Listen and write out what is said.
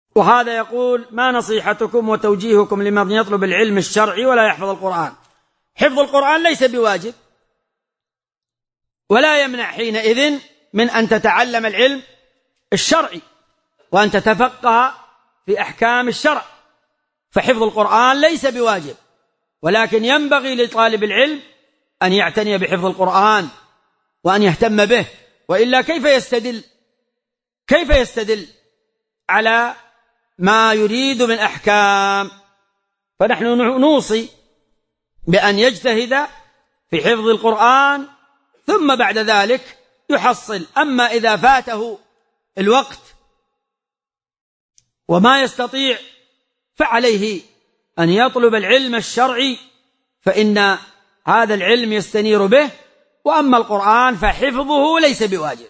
وهذا يقول: ما نصيحتكم وتوجيهكم لمن يطلب العلم الشرعي ولا يحفظ القرآن؟ حفظ القرآن ليس بواجب، ولا يمنع حينئذ من أن تتعلم العلم الشرعي وأن تتفقه في أحكام الشرع، فحفظ القرآن ليس بواجب، ولكن ينبغي لطالب العلم أن يعتني بحفظ القرآن وأن يهتم به، وإلا كيف يستدل على ما يريد من أحكام؟ فنحن نوصي بأن يجتهد في حفظ القرآن ثم بعد ذلك يحصل. أما إذا فاته الوقت وما يستطيع فعليه أن يطلب العلم الشرعي، فإن هذا العلم يستنير به، وأما القرآن فحفظه ليس بواجب.